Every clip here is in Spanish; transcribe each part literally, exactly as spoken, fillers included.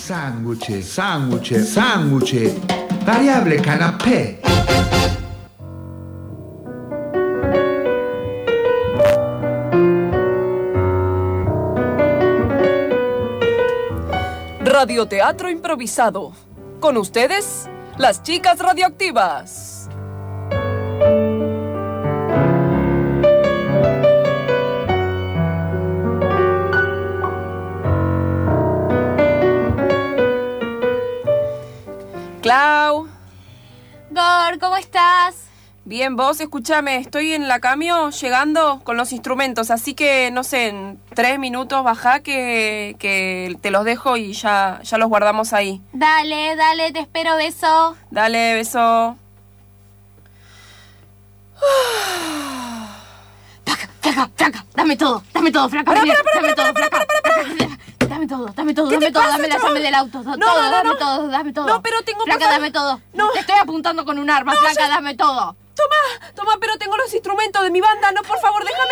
Sándwich, sándwich, sándwich. Variable canapé. Radioteatro improvisado. Con ustedes, las chicas radioactivas. Clau. Gor, ¿cómo estás? Bien, vos, escúchame, estoy en la cambio llegando con los instrumentos, así que, no sé, en tres minutos bajá que, que te los dejo y ya, ya los guardamos ahí. Dale, dale, te espero, beso. Dale, beso. Flaca, flaca, flaca, dame todo, dame todo, flaca. Pará, dame, pará, pará, dame pará, todo, pará, flaca. pará, pará, pará. Dame todo, dame todo, ¿Qué dame te todo, pasa, dame la chaval? llave del auto, todo, No, no, no, dame no. todo, dame todo. No, pero tengo Flaca, pasar- dame todo. No. Te estoy apuntando con un arma, No, flaca, ya- dame todo. Toma, toma, pero tengo los instrumentos de mi banda, no, por favor, déjame.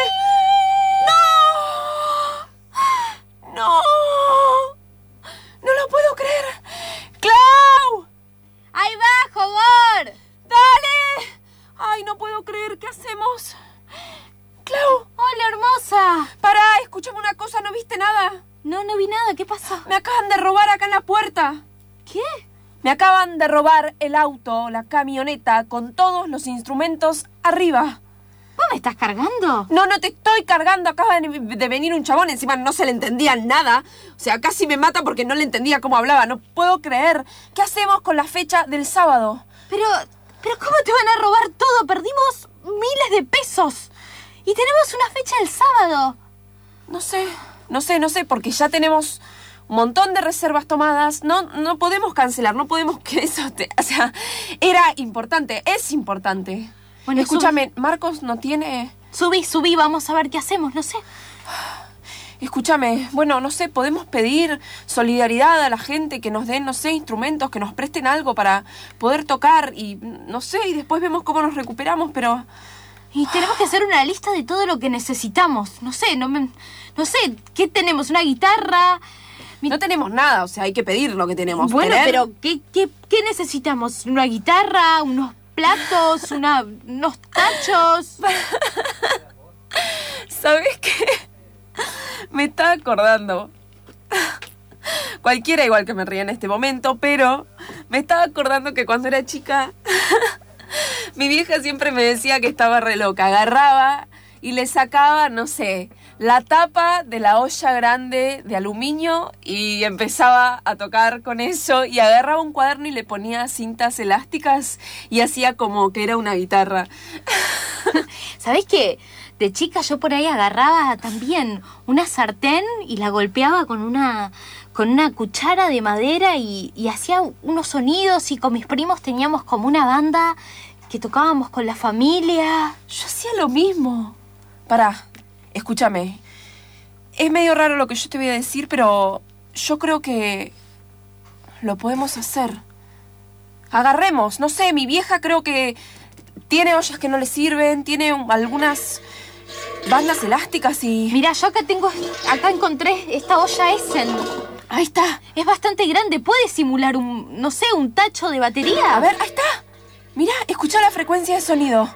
¡No! ¡No! ¡No lo puedo creer! ¡Clau! ¡Ahí bajo, Gor! ¡Dale! ¡Ay, no puedo creer! ¿Qué hacemos? ¡Clau! Hola, hermosa. Pará, escúchame una cosa, ¿no viste nada? No, no vi nada, ¿qué pasó? Me acaban de robar acá en la puerta. ¿Qué? Me acaban de robar el auto, la camioneta, con todos los instrumentos arriba. ¿Vos me estás cargando? No, no te estoy cargando. Acaba de, de venir un chabón. Encima no se le entendía nada. O sea, casi me mata porque no le entendía cómo hablaba. No puedo creer. ¿Qué hacemos con la fecha del sábado? Pero, pero ¿cómo te van a robar todo? Perdimos miles de pesos. Y tenemos una fecha el sábado. No sé, no sé, no sé, porque ya tenemos un montón de reservas tomadas. No, no podemos cancelar, no podemos que eso te... O sea, era importante, es importante. Bueno, escúchame, Marcos no tiene... Subí, subí, vamos a ver qué hacemos, no sé. Escúchame, bueno, no sé, podemos pedir solidaridad a la gente, que nos den, no sé, instrumentos, que nos presten algo para poder tocar y, no sé, y después vemos cómo nos recuperamos, pero... Y tenemos que hacer una lista de todo lo que necesitamos. No sé, no me, no sé, ¿qué tenemos? ¿Una guitarra? Mi- No tenemos nada, o sea, hay que pedir lo que tenemos. Bueno, ¿Querer? pero ¿qué, qué, ¿qué necesitamos? ¿Una guitarra? ¿Unos platos? Una, ¿Unos tachos? ¿Sabes qué? Me está acordando. Cualquiera igual que me ría en este momento, pero me estaba acordando que cuando era chica... Mi vieja siempre me decía que estaba re loca. Agarraba y le sacaba, no sé, la tapa de la olla grande de aluminio y empezaba a tocar con eso y agarraba un cuaderno y le ponía cintas elásticas y hacía como que era una guitarra. ¿Sabés qué? De chica yo por ahí agarraba también una sartén y la golpeaba con una, con una cuchara de madera y, y hacía unos sonidos y con mis primos teníamos como una banda que tocábamos con la familia. Yo hacía lo mismo. Pará, escúchame. Es medio raro lo que yo te voy a decir, pero yo creo que lo podemos hacer. Agarremos, no sé, mi vieja creo que tiene ollas que no le sirven, tiene un- algunas bandas elásticas y... Mirá, yo acá tengo, acá encontré esta olla Essen. Ahí está. Es bastante grande, puede simular un, no sé, un tacho de batería. A ver, ahí está. Mirá, escucha la frecuencia de sonido.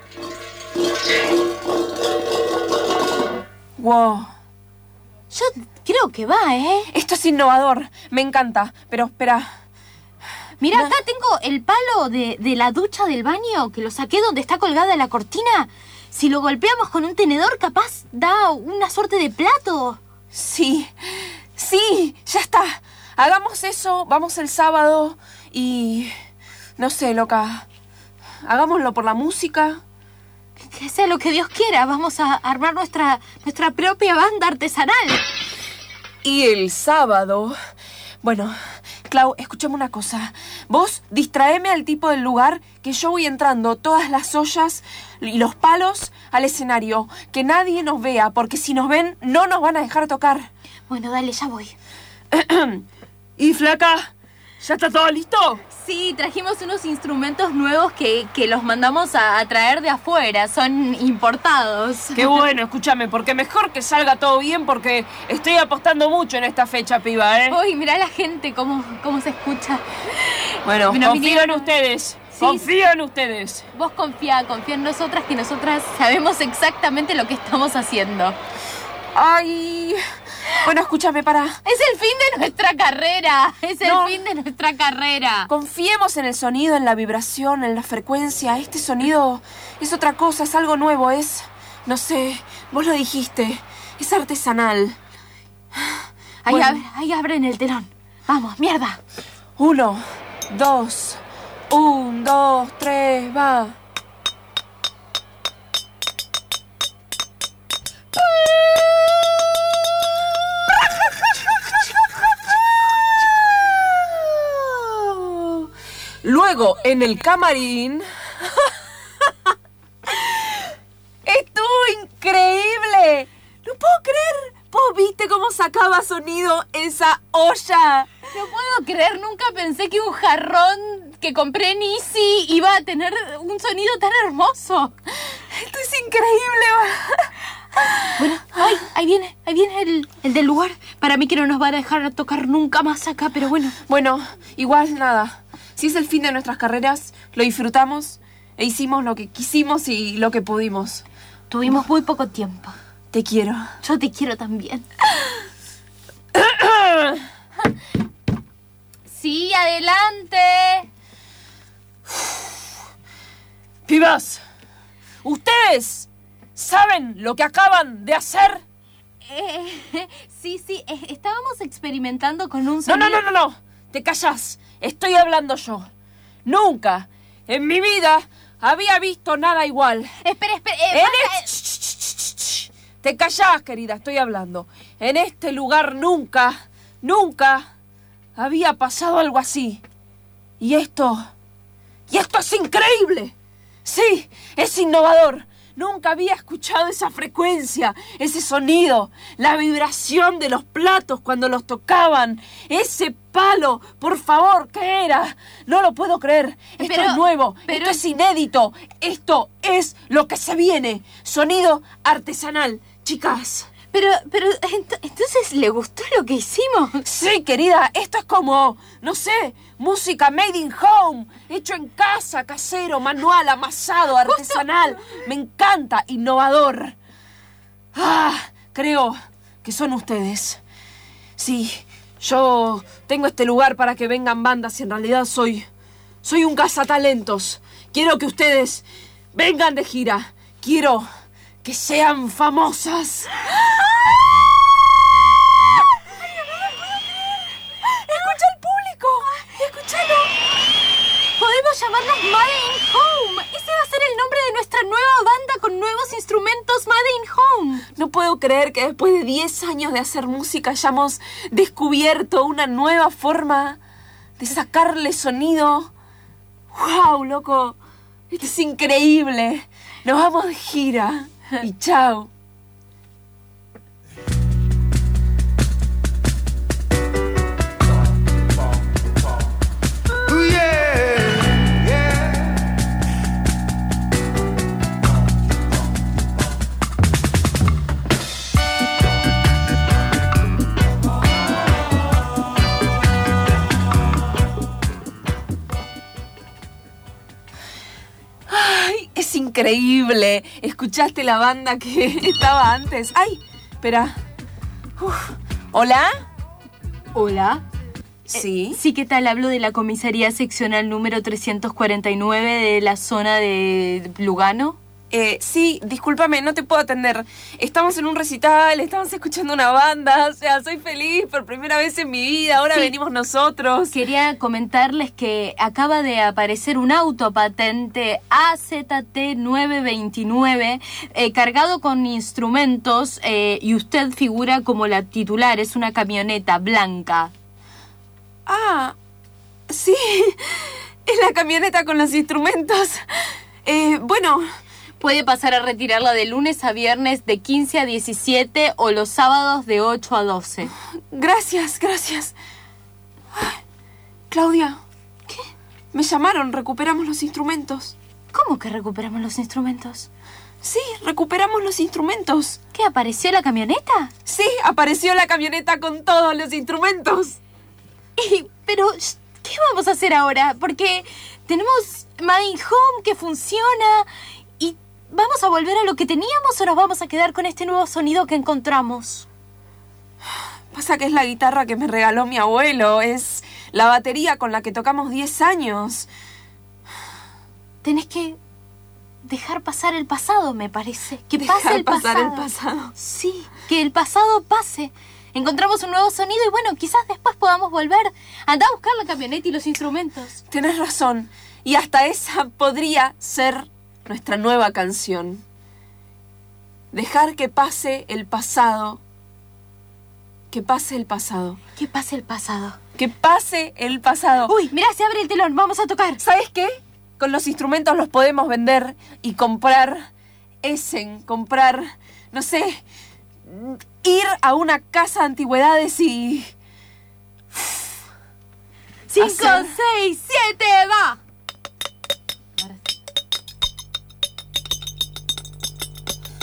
Wow. Yo creo que va, ¿eh? Esto es innovador. Me encanta. Pero espera. Mirá, No. acá tengo el palo de, de la ducha del baño, que lo saqué donde está colgada la cortina. Si lo golpeamos con un tenedor, capaz da una suerte de plato. Sí. Sí, ya está. Hagamos eso. Vamos el sábado y... No sé, loca. Hagámoslo por la música. Que sea lo que Dios quiera, vamos a armar nuestra, nuestra propia banda artesanal. Y el sábado... Bueno, Clau, escúchame una cosa. Vos distraeme al tipo del lugar que yo voy entrando todas las ollas y los palos al escenario. Que nadie nos vea, porque si nos ven no nos van a dejar tocar. Bueno, dale, ya voy. Y flaca, ¿Ya está todo listo? Sí, trajimos unos instrumentos nuevos que, que los mandamos a, a traer de afuera. Son importados. Qué bueno, escúchame, porque mejor que salga todo bien porque estoy apostando mucho en esta fecha, piba, ¿eh? Uy, mirá la gente cómo, cómo se escucha. Bueno, Bueno, confío vinieron- en ustedes. Sí, confío en ustedes. Vos confía, confía en nosotras que nosotras sabemos exactamente lo que estamos haciendo. Ay... Bueno, escúchame, para. Es el fin de nuestra carrera. Es el No. fin de nuestra carrera. Confiemos en el sonido, en la vibración, en la frecuencia. Este sonido es otra cosa, es algo nuevo, es... No sé, vos lo dijiste, es artesanal. Ahí, Bueno. ab- ahí abren el telón. Vamos, mierda. Uno, dos, un, dos, tres, va. Luego, en el camarín... ¡Estuvo increíble! ¡No puedo creer! ¿Vos viste cómo sacaba sonido esa olla? No puedo creer, nunca pensé que un jarrón que compré en Easy iba a tener un sonido tan hermoso. Esto es increíble. Bueno, ay, ahí viene, ahí viene el, el del lugar. Para mí que no nos va a dejar tocar nunca más acá, pero bueno. Bueno, igual nada. Si es el fin de nuestras carreras, lo disfrutamos e hicimos lo que quisimos y lo que pudimos. Tuvimos muy poco tiempo. Te quiero. Yo te quiero también. Sí, adelante. Pibas, ¿ustedes saben lo que acaban de hacer? Eh, sí, sí, eh, estábamos experimentando con un No, sonido... no, no, no, no. Te callas. Estoy hablando yo. Nunca en mi vida había visto nada igual. Espera, espera. eh, En basta, este... Ch, ch, ch, ch, ch. Te callás, querida, estoy hablando. En este lugar nunca, nunca había pasado algo así. Y esto... Y esto es increíble. Sí, es innovador. Nunca había escuchado esa frecuencia, ese sonido, la vibración de los platos cuando los tocaban, ese palo. Por favor, ¿qué era? No lo puedo creer. Esto Pero- es nuevo, pero- esto es inédito. Esto es lo que se viene. Sonido artesanal, chicas. Pero, pero, ent- entonces, ¿le gustó lo que hicimos? Sí, querida, esto es como, no sé, música made in home, hecho en casa, casero, manual, amasado, artesanal. Me encanta, innovador. Ah, creo que son ustedes. Sí, yo tengo este lugar para que vengan bandas y en realidad soy, soy un cazatalentos. Quiero que ustedes vengan de gira. Quiero que sean famosas. ¡Escucha al público! ¡Escúchalo! Podemos llamarnos Made in Home. Ese va a ser el nombre de nuestra nueva banda con nuevos instrumentos Made in Home. No puedo creer que después de diez años de hacer música hayamos descubierto una nueva forma de sacarle sonido. ¡Wow, loco! Esto es increíble. Nos vamos de gira. Y chao. Ooh, yeah, yeah. ¡Ay, es increíble! ¿Escuchaste la banda que estaba antes? ¡Ay! Espera. Uf. ¿Hola? Hola. Sí. Sí, ¿qué tal? Hablo de la comisaría seccional número trescientos cuarenta y nueve de la zona de Lugano. Eh, sí, discúlpame, no te puedo atender. Estamos en un recital, estamos escuchando una banda, o sea, soy feliz por primera vez en mi vida, ahora Sí. venimos nosotros. Quería comentarles que acaba de aparecer un auto patente A Z T nueve veintinueve eh, cargado con instrumentos eh, y usted figura como la titular, es una camioneta blanca. Ah, sí, es la camioneta con los instrumentos. Eh, bueno... Puede pasar a retirarla de lunes a viernes de quince a diecisiete o los sábados de ocho a doce. Gracias, gracias. Ay, Claudia. ¿Qué? Me llamaron, recuperamos los instrumentos. ¿Cómo que recuperamos los instrumentos? Sí, recuperamos los instrumentos. ¿Qué, apareció la camioneta? Sí, apareció la camioneta con todos los instrumentos. Y, pero, ¿qué vamos a hacer ahora? Porque tenemos Made in Home que funciona y ¿vamos a volver a lo que teníamos o nos vamos a quedar con este nuevo sonido que encontramos? Pasa que es la guitarra que me regaló mi abuelo. Es la batería con la que tocamos diez años. Tenés que dejar pasar el pasado, me parece. Que Dejar pase el pasar pasado. el pasado. Sí, que el pasado pase. Encontramos un nuevo sonido y bueno, quizás después podamos volver. Andá a buscar la camioneta y los instrumentos. Tenés razón. Y hasta esa podría ser nuestra nueva canción. Dejar que pase el pasado. Que pase el pasado. Que pase el pasado. Que pase el pasado. Uy, mirá, se abre el telón. Vamos a tocar. ¿Sabes qué? Con los instrumentos los podemos vender y comprar Essen, comprar, no sé, ir a una casa de antigüedades y... Cinco, Hacer- seis, siete, va.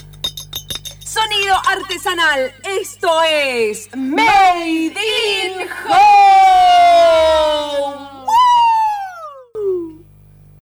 Sonido artesanal. Esto es Made in